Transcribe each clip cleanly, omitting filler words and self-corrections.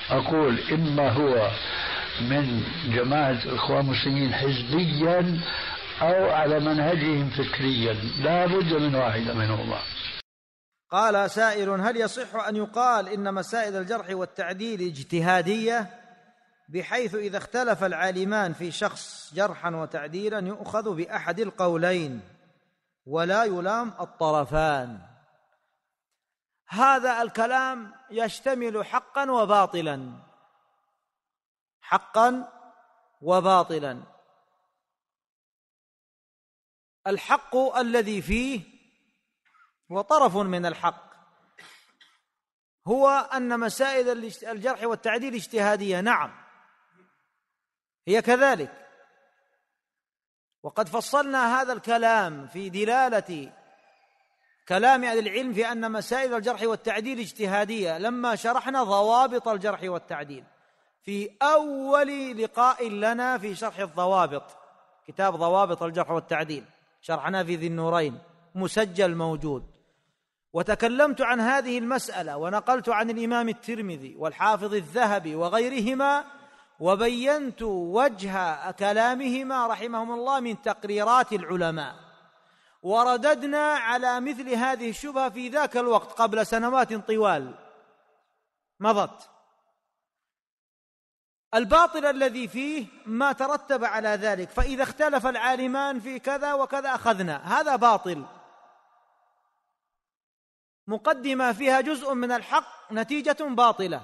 أقول إما هو من جماعة الإخوان المسلمين حزبيا أو على منهجهم فكريا، لا بد من واحدة منهما. قال سائل: هل يصح أن يقال إن مسائل الجرح والتعديل اجتهادية، بحيث إذا اختلف العالمان في شخص جرحا وتعديلا يؤخذ بأحد القولين ولا يلام الطرفان؟ هذا الكلام يشتمل حقا وباطلا، حقا وباطلا. الحق الذي فيه وطرف من الحق هو أن مسائل الجرح والتعديل اجتهادية، نعم هي كذلك، وقد فصلنا هذا الكلام في دلالة كلام أهل العلم في أن مسائل الجرح والتعديل اجتهادية لما شرحنا ضوابط الجرح والتعديل في أول لقاء لنا في شرح الضوابط، كتاب ضوابط الجرح والتعديل شرحنا في ذي النورين، مسجل موجود. وتكلمت عن هذه المسألة ونقلت عن الإمام الترمذي والحافظ الذهبي وغيرهما، وبينت وجه كلامهما رحمهم الله من تقريرات العلماء، ورددنا على مثل هذه الشبهة في ذاك الوقت قبل سنوات طوال مضت. الباطل الذي فيه ما ترتب على ذلك، فإذا اختلف العالمان في كذا وكذا أخذنا، هذا باطل، مقدمة فيها جزء من الحق نتيجة باطلة.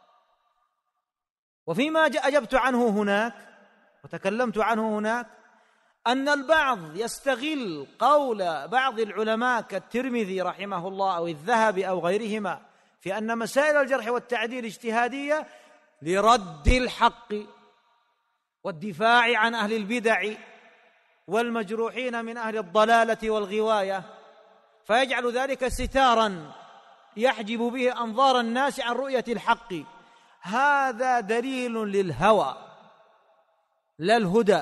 وفيما أجبت عنه هناك وتكلمت عنه هناك أن البعض يستغل قول بعض العلماء كالترمذي رحمه الله أو الذهبي أو غيرهما في أن مسائل الجرح والتعديل اجتهادية لرد الحق والدفاع عن أهل البدع والمجروحين من أهل الضلالة والغواية، فيجعل ذلك ستارا يحجب به أنظار الناس عن رؤية الحق. هذا دليل للهوى لا الهدى،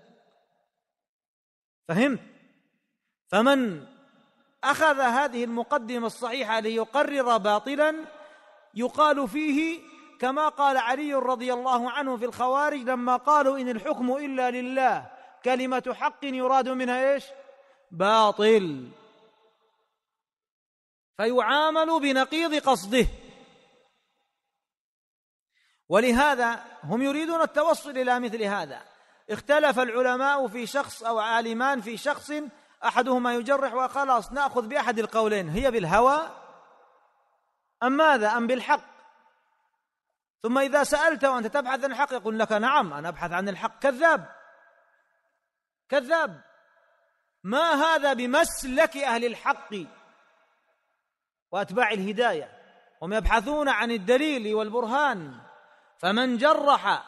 فهمت؟ فمن أخذ هذه المقدمة الصحيحة ليقرر باطلا يقال فيه كما قال علي رضي الله عنه في الخوارج لما قالوا إن الحكم إلا لله كلمة حق يراد منها إيش؟ باطل، فيعامل بنقيض قصده. ولهذا هم يريدون التوصل إلى مثل هذا. اختلف العلماء في شخص أو عالمان في شخص، أحدهما يجرح وخلاص نأخذ بأحد القولين، هي بالهوى أم ماذا؟ أم بالحق؟ ثم إذا سألت وأنت تبحث عن الحق يقول لك نعم أنا أبحث عن الحق. كذاب كذاب، ما هذا بمسلك أهل الحق وأتباع الهداية، هم يبحثون عن الدليل والبرهان. فمن جرح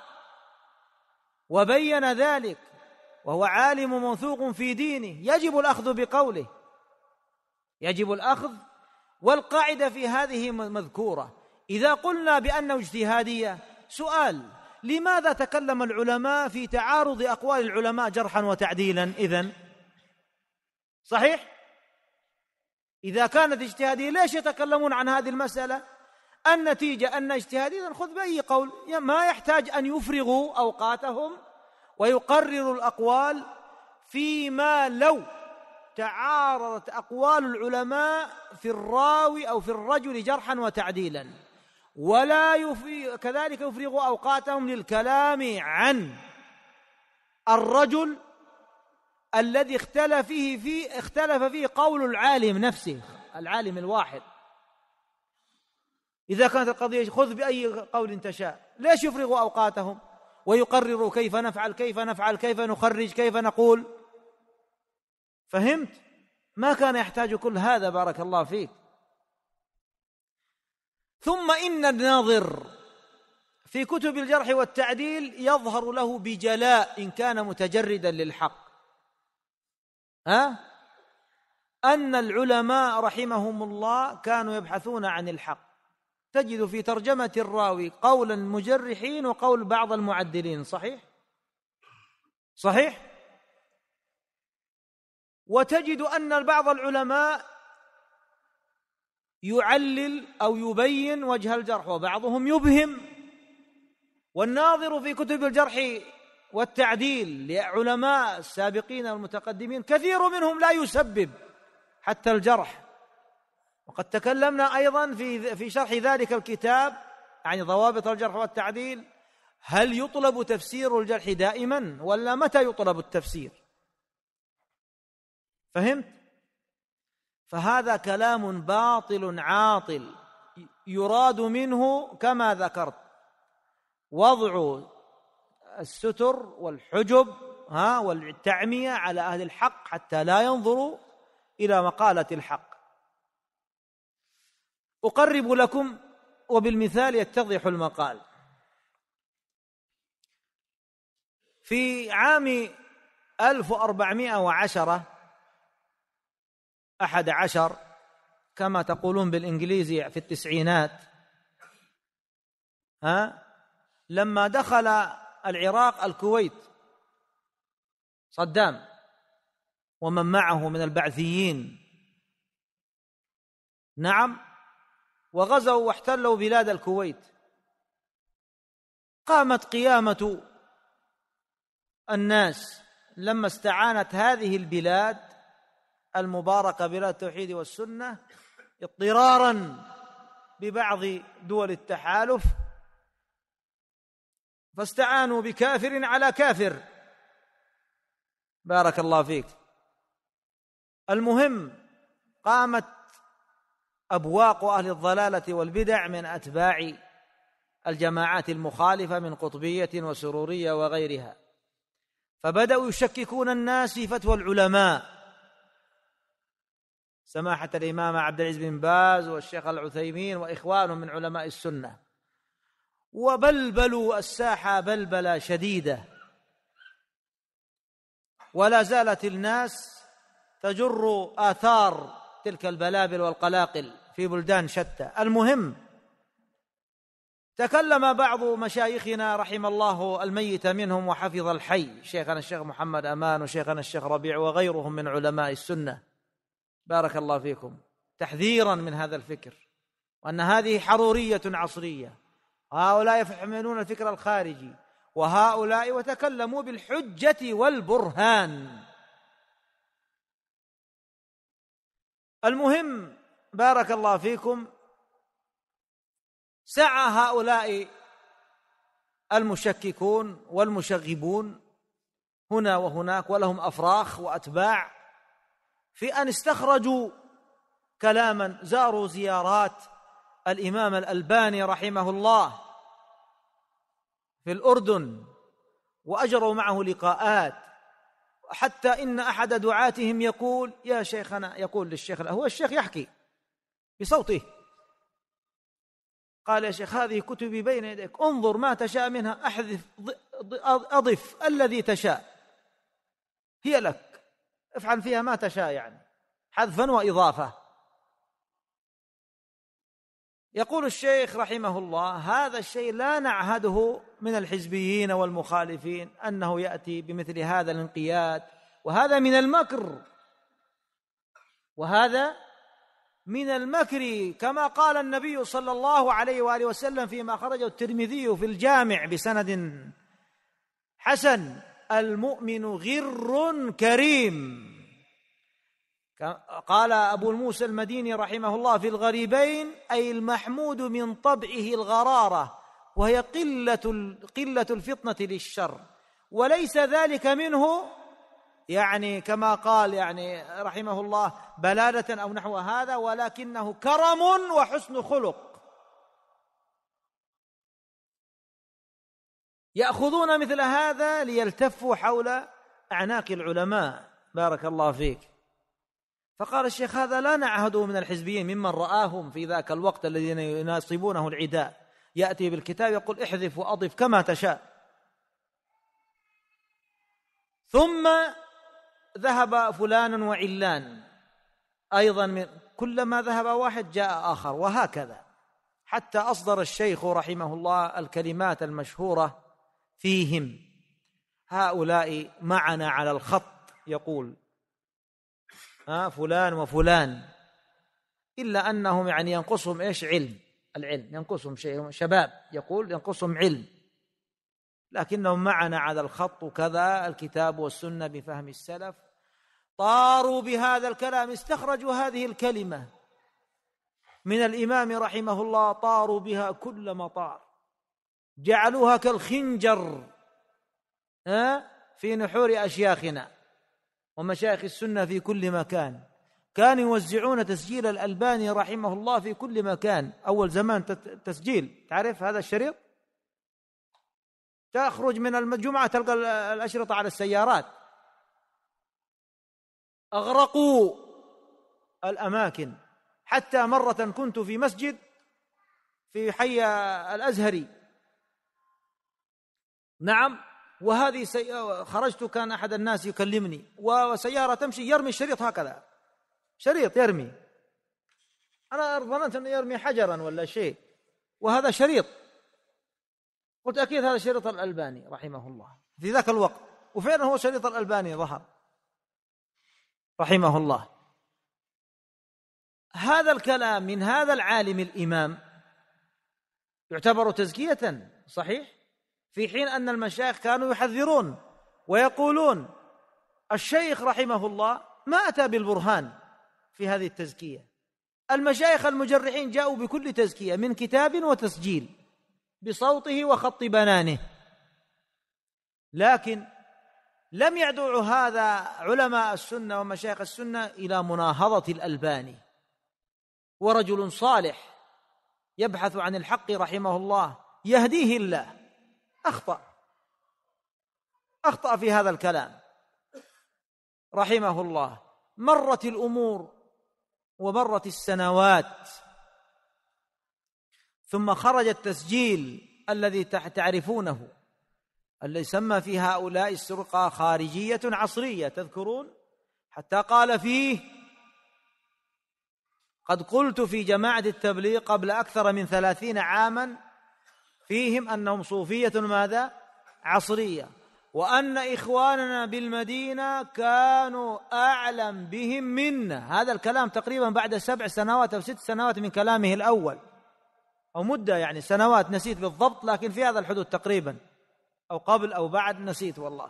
وبين ذلك وهو عالم موثوق في دينه يجب الأخذ بقوله، يجب الأخذ. والقاعدة في هذه مذكورة. إذا قلنا بأنه اجتهادية، سؤال: لماذا تكلم العلماء في تعارض أقوال العلماء جرحا وتعديلا؟ إذن صحيح؟ إذا كانت اجتهادية ليش يتكلمون عن هذه المسألة؟ النتيجة أن اجتهاديا خذ بأي قول، ما يحتاج أن يفرغوا أوقاتهم ويقرروا الأقوال فيما لو تعارضت أقوال العلماء في الراوي أو في الرجل جرحا وتعديلا، ولا كذلك يفرغوا أوقاتهم للكلام عن الرجل الذي اختلف فيه قول العالم نفسه، العالم الواحد. إذا كانت القضية خذ بأي قول تشاء، ليش يفرغوا أوقاتهم ويقرروا كيف نفعل كيف نفعل كيف نخرج كيف نقول؟ فهمت؟ ما كان يحتاج كل هذا، بارك الله فيك. ثم إن الناظر في كتب الجرح والتعديل يظهر له بجلاء إن كان متجردا للحق أن العلماء رحمهم الله كانوا يبحثون عن الحق. تجد في ترجمة الراوي قول المجرحين وقول بعض المعدلين، صحيح؟ صحيح؟ وتجد أن بعض العلماء يعلل أو يبين وجه الجرح وبعضهم يبهم والناظر في كتب الجرح والتعديل لعلماء السابقين والمتقدمين كثير منهم لا يسبب حتى الجرح. وقد تكلمنا أيضا في شرح ذلك الكتاب يعني ضوابط الجرح والتعديل، هل يطلب تفسير الجرح دائما ولا متى يطلب التفسير؟ فهمت؟ فهذا كلام باطل عاطل يراد منه كما ذكرت وضع الستر والحجب والتعمية على أهل الحق حتى لا ينظروا إلى مقالة الحق. أقرب لكم وبالمثال يتضح المقال. في عام 1411 كما تقولون بالإنجليزي في التسعينات، لما دخل العراق الكويت صدام ومن معه من البعثيين، نعم، وغزوا واحتلوا بلاد الكويت، قامت قيامة الناس لما استعانت هذه البلاد المباركة بلاد التوحيد والسنة اضطرارا ببعض دول التحالف، فاستعانوا بكافر على كافر. بارك الله فيك. المهم قامت أبواق أهل الضلالة والبدع من أتباع الجماعات المخالفة من قطبية وسرورية وغيرها، فبدأوا يشككون الناس في فتوى العلماء، سماحة الإمام عبد العزيز بن باز والشيخ العثيمين وإخوانهم من علماء السنة، وبلبلوا الساحة بلبلة شديدة، ولا زالت الناس تجر آثار تلك البلابل والقلاقل في بلدان شتى. المهم تكلم بعض مشايخنا رحم الله الميت منهم وحفظ الحي، شيخنا الشيخ محمد أمان وشيخنا الشيخ ربيع وغيرهم من علماء السنة، بارك الله فيكم، تحذيرا من هذا الفكر، وأن هذه حرورية عصرية، هؤلاء يحملون الفكر الخارجي وهؤلاء، وتكلموا بالحجة والبرهان. المهم بارك الله فيكم، سعى هؤلاء المشككون والمشغبون هنا وهناك ولهم أفراخ وأتباع في أن استخرجوا كلاما، زاروا زيارات الإمام الألباني رحمه الله في الأردن وأجروا معه لقاءات، حتى إن أحد دعاتهم يقول يا شيخنا، يقول للشيخ، هو الشيخ يحكي بصوته، قال يا شيخ هذه كتبي بين يديك، انظر ما تشاء منها، أحذف أضف الذي تشاء، هي لك، افعل فيها ما تشاء، يعني حذفا وإضافة. يقول الشيخ رحمه الله هذا الشيء لا نعهده من الحزبيين والمخالفين أنه يأتي بمثل هذا الانقياد، وهذا من المكر، وهذا من المكر، كما قال النبي صلى الله عليه وآله وسلم فيما خرجه الترمذي في الجامع بسند حسن: المؤمن غر كريم. قال أبو الموسى المديني رحمه الله في الغريبين: أي المحمود من طبعه الغرارة، وهي قلة الفطنة للشر، وليس ذلك منه يعني كما قال يعني رحمه الله بلادة أو نحو هذا، ولكنه كرم وحسن خلق. يأخذون مثل هذا ليلتفوا حول أعناق العلماء، بارك الله فيك. فقال الشيخ هذا لا نعهده من الحزبيين ممن رآهم في ذاك الوقت الذين يناصبونه العداء، يأتي بالكتاب يقول احذف وأضف كما تشاء. ثم ذهب فلان وعلان أيضا، من كلما ذهب واحد جاء آخر، وهكذا حتى أصدر الشيخ رحمه الله الكلمات المشهورة فيهم: هؤلاء معنا على الخط، يقول فلان وفلان، إلا أنهم يعني ينقصهم إيش؟ العلم ينقصهم شيء، شباب يقول ينقصهم علم، لكنهم معنا على الخط وكذا الكتاب والسنة بفهم السلف، طاروا بهذا الكلام، استخرجوا هذه الكلمة من الإمام رحمه الله، طاروا بها كل مطار، جعلوها كالخنجر في نحور أشياخنا ومشايخ السنة في كل مكان. كانوا يوزعون تسجيل الألباني رحمه الله في كل مكان. أول زمان تسجيل، تعرف هذا الشريط، تخرج من الجمعة تلقى الأشرطة على السيارات. أغرقوا الأماكن، حتى مرة كنت في مسجد في حي الأزهري، نعم، وهذه خرجت، كان أحد الناس يكلمني وسيارة تمشي، يرمي الشريط هكذا، شريط يرمي، أنا ظننت أنه يرمي حجرا ولا شيء، وهذا شريط. قلت أكيد هذا شريط الألباني رحمه الله في ذاك الوقت، وفعلا هو شريط الألباني ظهر رحمه الله. هذا الكلام من هذا العالم الإمام يعتبر تزكية، صحيح، في حين أن المشايخ كانوا يحذرون ويقولون الشيخ رحمه الله ما أتى بالبرهان في هذه التزكية. المشايخ المجرحين جاءوا بكل تزكية من كتاب وتسجيل بصوته وخط بنانه، لكن لم يدعو هذا علماء السنة ومشايخ السنة إلى مناهضة الألباني، ورجل صالح يبحث عن الحق رحمه الله يهديه الله، أخطأ في هذا الكلام رحمه الله. مرت الأمور ومرت السنوات، ثم خرج التسجيل الذي تعرفونه، الذي سمى في هؤلاء السرقة خارجية عصرية، تذكرون؟ حتى قال فيه: قد قلت في جماعة التبليغ قبل أكثر من 30 عاما فيهم أنهم صوفية ماذا؟ عصرية، وأن إخواننا بالمدينة كانوا أعلم بهم منا. هذا الكلام تقريبا بعد 7 سنوات أو 6 سنوات من كلامه الأول، أو مدة يعني سنوات نسيت بالضبط، لكن في هذا الحدود تقريبا، أو قبل أو بعد نسيت والله.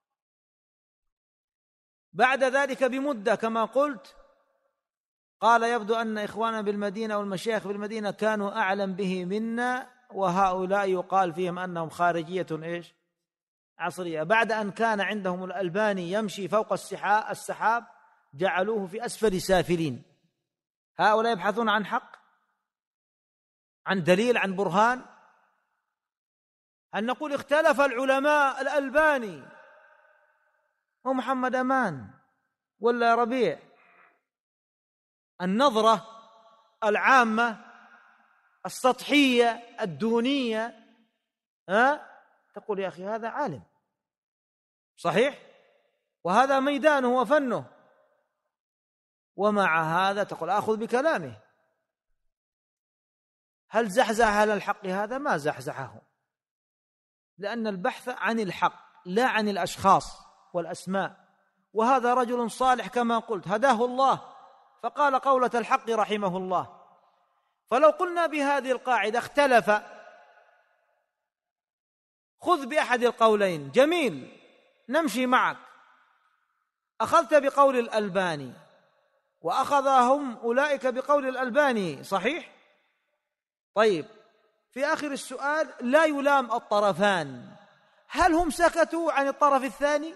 بعد ذلك بمدة كما قلت قال: يبدو أن إخواننا بالمدينة والمشايخ بالمدينة كانوا أعلم به منا، وهؤلاء يقال فيهم أنهم خارجية عصرية. بعد أن كان عندهم الألباني يمشي فوق السحاب جعلوه في أسفل سافلين. هؤلاء يبحثون عن حق، عن دليل، عن برهان. أن نقول اختلف العلماء، الألباني ومحمد أمان ولا ربيع، النظرة العامة السطحية الدونية تقول يا أخي هذا عالم صحيح، وهذا ميدانه وفنه، ومع هذا تقول آخذ بكلامه. هل زحزح على الحق؟ هذا ما زحزحه، لأن البحث عن الحق لا عن الأشخاص والأسماء. وهذا رجل صالح كما قلت، هداه الله فقال قولة الحق رحمه الله. فلو قلنا بهذه القاعدة اختلف، خذ بأحد القولين، جميل، نمشي معك. أخذت بقول الألباني وأخذهم أولئك بقول الألباني، صحيح؟ طيب، في آخر السؤال لا يلام الطرفان، هل هم سكتوا عن الطرف الثاني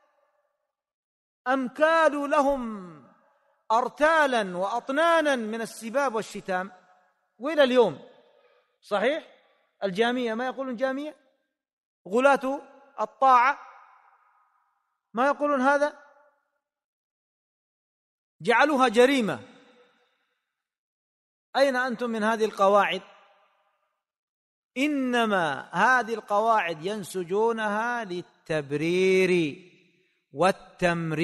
أم كالوا لهم أرتالا وأطنانا من السباب والشتام؟ وإلى اليوم صحيح الجامية ما يقولون جامية، غلاة الطاعة ما يقولون هذا، جعلوها جريمة. أين أنتم من هذه القواعد؟ إنما هذه القواعد ينسجونها للتبرير والتمرير